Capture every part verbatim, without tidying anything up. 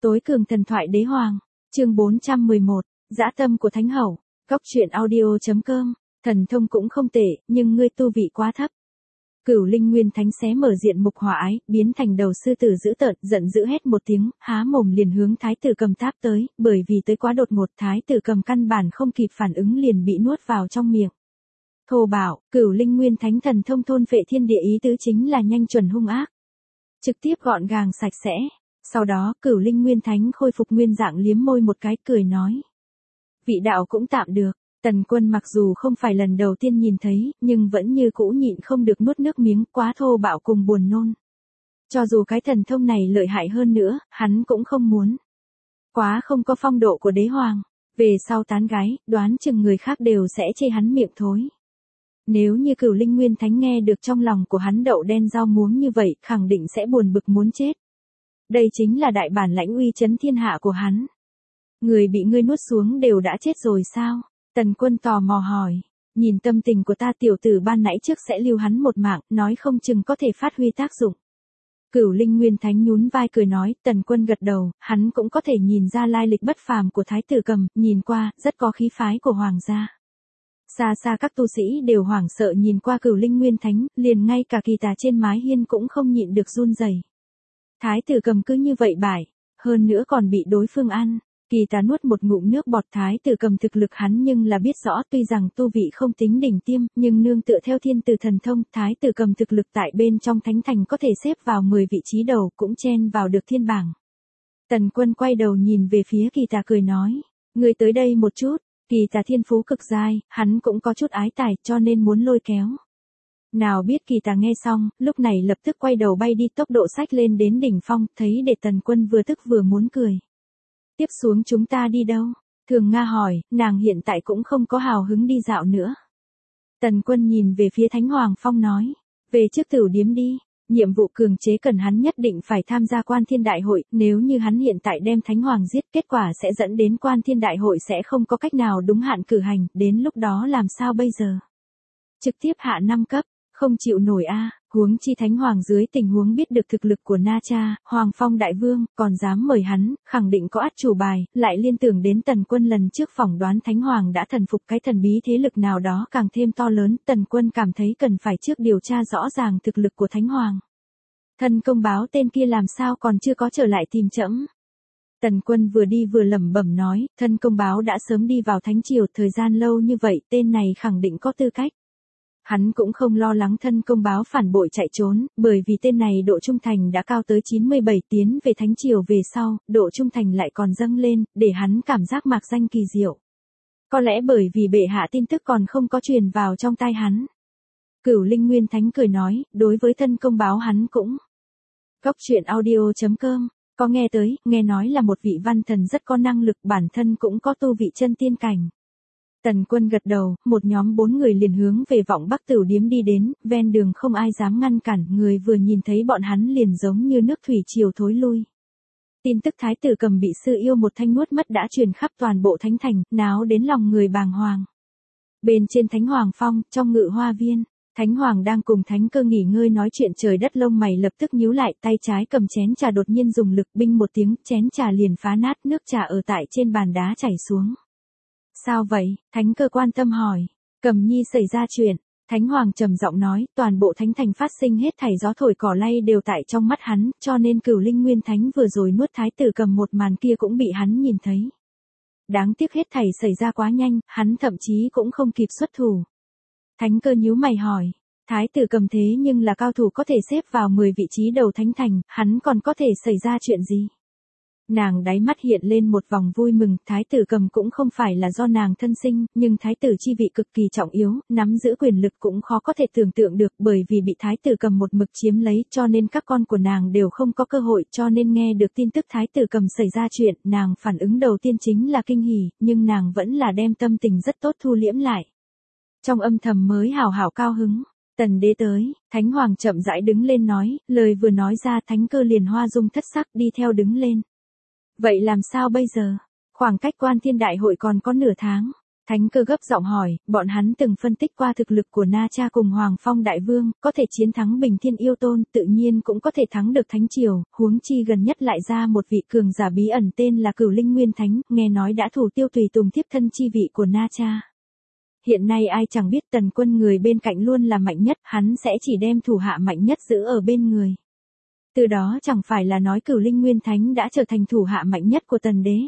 Tối cường thần thoại đế hoàng, chương bốn trăm mười một, dã tâm của thánh hậu, góc truyện audio chấm com, thần thông cũng không tệ, nhưng ngươi tu vị quá thấp. Cửu Linh Nguyên Thánh xé mở diện mục hỏa ái, biến thành đầu sư tử dữ tợn, giận dữ hét một tiếng, há mồm liền hướng Thái tử Cầm táp tới, bởi vì tới quá đột ngột, Thái tử Cầm căn bản không kịp phản ứng liền bị nuốt vào trong miệng. Thô bạo, Cửu Linh Nguyên Thánh thần thông thôn phệ thiên địa ý tứ chính là nhanh chuẩn hung ác, trực tiếp gọn gàng sạch sẽ. Sau đó, Cửu Linh Nguyên Thánh khôi phục nguyên dạng liếm môi một cái cười nói. Vị đạo cũng tạm được, Tần Quân mặc dù không phải lần đầu tiên nhìn thấy, nhưng vẫn như cũ nhịn không được nuốt nước miếng, quá thô bạo cùng buồn nôn. Cho dù cái thần thông này lợi hại hơn nữa, hắn cũng không muốn. Quá không có phong độ của đế hoàng, về sau tán gái, đoán chừng người khác đều sẽ chê hắn miệng thối. Nếu như Cửu Linh Nguyên Thánh nghe được trong lòng của hắn đậu đen rau muống như vậy, khẳng định sẽ buồn bực muốn chết. Đây chính là đại bản lãnh uy chấn thiên hạ của hắn. Người bị ngươi nuốt xuống đều đã chết rồi sao? Tần Quân tò mò hỏi. Nhìn tâm tình của ta, tiểu tử ban nãy trước sẽ lưu hắn một mạng, nói không chừng có thể phát huy tác dụng. Cửu Linh Nguyên Thánh nhún vai cười nói. Tần Quân gật đầu, hắn cũng có thể nhìn ra lai lịch bất phàm của Thái tử Cầm, nhìn qua, rất có khí phái của hoàng gia. Xa xa các tu sĩ đều hoảng sợ nhìn qua Cửu Linh Nguyên Thánh, liền ngay cả Kỳ Tà trên mái hiên cũng không nhịn được run rẩy. Thái tử Cầm cứ như vậy bại, hơn nữa còn bị đối phương ăn. Kỳ Tà nuốt một ngụm nước bọt. Thái tử Cầm thực lực hắn nhưng là biết rõ, tuy rằng tu vị không tính đỉnh tiêm, nhưng nương tựa theo thiên tử thần thông, Thái tử Cầm thực lực tại bên trong thánh thành có thể xếp vào mười vị trí đầu, cũng chen vào được thiên bảng. Tần Quân quay đầu nhìn về phía Kỳ Tà cười nói, ngươi tới đây một chút. Kỳ Tà thiên phú cực giai, hắn cũng có chút ái tài, cho nên muốn lôi kéo. Nào biết Kỳ Tà nghe xong, lúc này lập tức quay đầu bay đi, tốc độ xách lên đến đỉnh phong, thấy để Tần Quân vừa tức vừa muốn cười. Tiếp xuống chúng ta đi đâu? Thường Nga hỏi, nàng hiện tại cũng không có hào hứng đi dạo nữa. Tần Quân nhìn về phía Thánh Hoàng Phong nói, về trước Tửu Điếm đi, nhiệm vụ cường chế cần hắn nhất định phải tham gia Quan Thiên Đại Hội, nếu như hắn hiện tại đem Thánh Hoàng giết, kết quả sẽ dẫn đến Quan Thiên Đại Hội sẽ không có cách nào đúng hạn cử hành, đến lúc đó làm sao bây giờ? Trực tiếp hạ năm cấp. Không chịu nổi a, à, huống chi Thánh Hoàng dưới tình huống biết được thực lực của Na Cha, Hoàng Phong Đại Vương, còn dám mời hắn, khẳng định có át chủ bài, lại liên tưởng đến Tần Quân lần trước phỏng đoán Thánh Hoàng đã thần phục cái thần bí thế lực nào đó càng thêm to lớn, Tần Quân cảm thấy cần phải trước điều tra rõ ràng thực lực của Thánh Hoàng. Thân công báo tên kia làm sao còn chưa có trở lại tìm trẫm? Tần Quân vừa đi vừa lẩm bẩm nói, thân công báo đã sớm đi vào Thánh Triều, thời gian lâu như vậy, tên này khẳng định có tư cách. Hắn cũng không lo lắng thân công báo phản bội chạy trốn, bởi vì tên này độ trung thành đã cao tới chín mươi bảy, tiến về Thánh Triều về sau, độ trung thành lại còn dâng lên, để hắn cảm giác mạc danh kỳ diệu. Có lẽ bởi vì bệ hạ tin tức còn không có truyền vào trong tai hắn. Cửu Linh Nguyên Thánh cười nói, đối với thân công báo hắn cũng. Góc truyện audio chấm com, có nghe tới, nghe nói là một vị văn thần rất có năng lực, bản thân cũng có tu vị chân tiên cảnh. Tần Quân gật đầu, một nhóm bốn người liền hướng về Vọng Bắc Tửu Điếm đi đến, ven đường không ai dám ngăn cản, người vừa nhìn thấy bọn hắn liền giống như nước thủy triều thối lui. Tin tức Thái tử Cầm bị sư yêu một thanh nuốt mất đã truyền khắp toàn bộ thánh thành, náo đến lòng người bàng hoàng. Bên trên Thánh Hoàng Phong, trong ngự hoa viên, Thánh Hoàng đang cùng Thánh Cơ nghỉ ngơi nói chuyện, trời đất lông mày lập tức nhíu lại, tay trái cầm chén trà đột nhiên dùng lực binh một tiếng, chén trà liền phá nát, nước trà ở tại trên bàn đá chảy xuống. Sao vậy? Thánh Cơ quan tâm hỏi. Cầm nhi xảy ra chuyện. Thánh Hoàng trầm giọng nói, toàn bộ thánh thành phát sinh hết thảy gió thổi cỏ lay đều tại trong mắt hắn, cho nên Cửu Linh Nguyên Thánh vừa rồi nuốt Thái tử Cầm một màn kia cũng bị hắn nhìn thấy. Đáng tiếc hết thảy xảy ra quá nhanh, hắn thậm chí cũng không kịp xuất thủ. Thánh Cơ nhíu mày hỏi, Thái tử Cầm thế nhưng là cao thủ có thể xếp vào mười vị trí đầu thánh thành, hắn còn có thể xảy ra chuyện gì? Nàng đáy mắt hiện lên một vòng vui mừng, Thái tử Cầm cũng không phải là do nàng thân sinh, nhưng Thái tử chi vị cực kỳ trọng yếu, nắm giữ quyền lực cũng khó có thể tưởng tượng được, bởi vì bị Thái tử Cầm một mực chiếm lấy, cho nên các con của nàng đều không có cơ hội, cho nên nghe được tin tức Thái tử Cầm xảy ra chuyện, nàng phản ứng đầu tiên chính là kinh hỉ, nhưng nàng vẫn là đem tâm tình rất tốt thu liễm lại. Trong âm thầm mới hào hào cao hứng. Tần đế tới, Thánh Hoàng chậm rãi đứng lên nói, lời vừa nói ra Thánh Cơ liền hoa dung thất sắc đi theo đứng lên. Vậy làm sao bây giờ? Khoảng cách Quan Thiên Đại Hội còn có nửa tháng. Thánh Cơ gấp giọng hỏi, bọn hắn từng phân tích qua thực lực của Na Cha cùng Hoàng Phong Đại Vương, có thể chiến thắng Bình Thiên Yêu Tôn, tự nhiên cũng có thể thắng được Thánh Triều, huống chi gần nhất lại ra một vị cường giả bí ẩn tên là Cửu Linh Nguyên Thánh, nghe nói đã thủ tiêu tùy tùng thiếp thân chi vị của Na Cha. Hiện nay ai chẳng biết Tần Quân người bên cạnh luôn là mạnh nhất, hắn sẽ chỉ đem thủ hạ mạnh nhất giữ ở bên người. Từ đó chẳng phải là nói Cửu Linh Nguyên Thánh đã trở thành thủ hạ mạnh nhất của Tần Đế.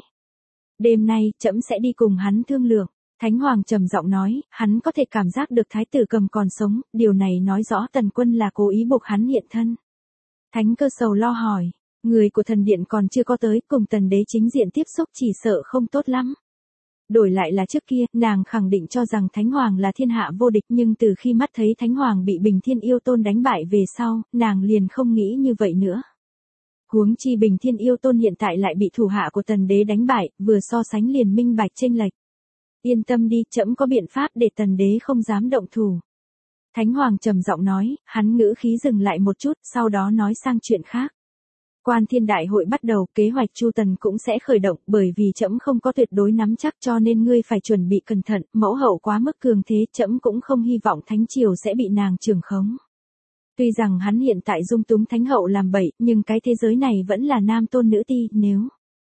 Đêm nay, trẫm sẽ đi cùng hắn thương lượng. Thánh Hoàng trầm giọng nói, hắn có thể cảm giác được Thái tử Cầm còn sống, điều này nói rõ Tần Quân là cố ý buộc hắn hiện thân. Thánh Cơ sầu lo hỏi, người của thần điện còn chưa có tới, cùng Tần Đế chính diện tiếp xúc chỉ sợ không tốt lắm. Đổi lại là trước kia, nàng khẳng định cho rằng Thánh Hoàng là thiên hạ vô địch, nhưng từ khi mắt thấy Thánh Hoàng bị Bình Thiên Yêu Tôn đánh bại về sau, nàng liền không nghĩ như vậy nữa. Huống chi Bình Thiên Yêu Tôn hiện tại lại bị thủ hạ của Tần Đế đánh bại, vừa so sánh liền minh bạch chênh lệch. Yên tâm đi, trẫm có biện pháp để Tần Đế không dám động thủ. Thánh Hoàng trầm giọng nói, hắn ngữ khí dừng lại một chút, sau đó nói sang chuyện khác. Quan Thiên Đại Hội bắt đầu, kế hoạch Chu Tần cũng sẽ khởi động, bởi vì trẫm không có tuyệt đối nắm chắc cho nên ngươi phải chuẩn bị cẩn thận, mẫu hậu quá mức cường thế, trẫm cũng không hy vọng Thánh Triều sẽ bị nàng trưởng khống. Tuy rằng hắn hiện tại dung túng Thánh hậu làm bậy, nhưng cái thế giới này vẫn là nam tôn nữ ti, nếu.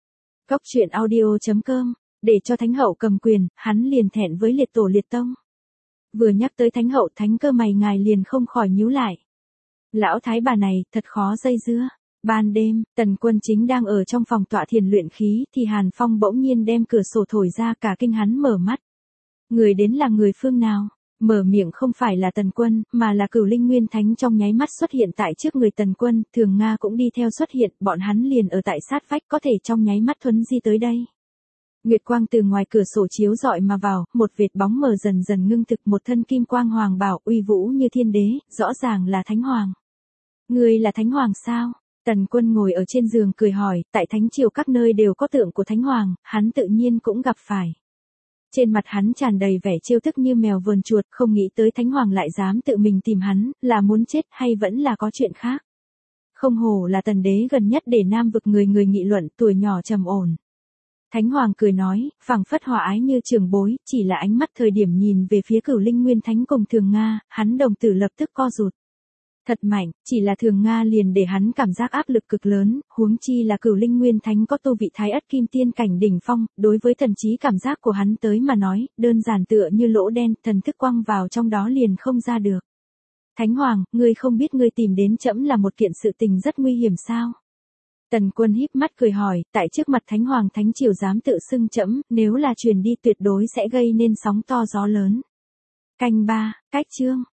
Góc truyện audio chấm com, để cho Thánh hậu cầm quyền, hắn liền thẹn với liệt tổ liệt tông. Vừa nhắc tới Thánh hậu, Thánh Cơ mày ngài liền không khỏi nhíu lại. Lão thái bà này, thật khó dây dưa. Ban đêm, Tần Quân chính đang ở trong phòng tọa thiền luyện khí, thì Hàn Phong bỗng nhiên đem cửa sổ thổi ra, cả kinh hắn mở mắt. Người đến là người phương nào? Mở miệng không phải là Tần Quân, mà là Cửu Linh Nguyên Thánh trong nháy mắt xuất hiện tại trước người Tần Quân, Thường Nga cũng đi theo xuất hiện, bọn hắn liền ở tại sát vách, có thể trong nháy mắt thuấn di tới đây. Nguyệt quang từ ngoài cửa sổ chiếu rọi mà vào, một vệt bóng mờ dần dần ngưng thực, một thân kim quang hoàng bảo uy vũ như thiên đế, rõ ràng là Thánh Hoàng. Người là Thánh Hoàng sao? Tần Quân ngồi ở trên giường cười hỏi, tại Thánh Triều các nơi đều có tượng của Thánh Hoàng, hắn tự nhiên cũng gặp phải. Trên mặt hắn tràn đầy vẻ trêu tức như mèo vờn chuột, không nghĩ tới Thánh Hoàng lại dám tự mình tìm hắn, là muốn chết hay vẫn là có chuyện khác. Không hổ là Tần Đế gần nhất để nam vực người người nghị luận, tuổi nhỏ trầm ổn. Thánh Hoàng cười nói, phảng phất hòa ái như trường bối, chỉ là ánh mắt thời điểm nhìn về phía Cửu Linh Nguyên Thánh cùng Thường Nga, hắn đồng tử lập tức co rụt. Thật mạnh, chỉ là Thường Nga liền để hắn cảm giác áp lực cực lớn, huống chi là Cửu Linh Nguyên Thánh có tu vị Thái Ất Kim Tiên cảnh đỉnh phong, đối với thần trí cảm giác của hắn tới mà nói, đơn giản tựa như lỗ đen, thần thức quăng vào trong đó liền không ra được. Thánh Hoàng, ngươi không biết ngươi tìm đến trẫm là một kiện sự tình rất nguy hiểm sao? Tần Quân híp mắt cười hỏi, tại trước mặt Thánh Hoàng Thánh Triều dám tự xưng trẫm, nếu là truyền đi tuyệt đối sẽ gây nên sóng to gió lớn. Canh ba, cách chương.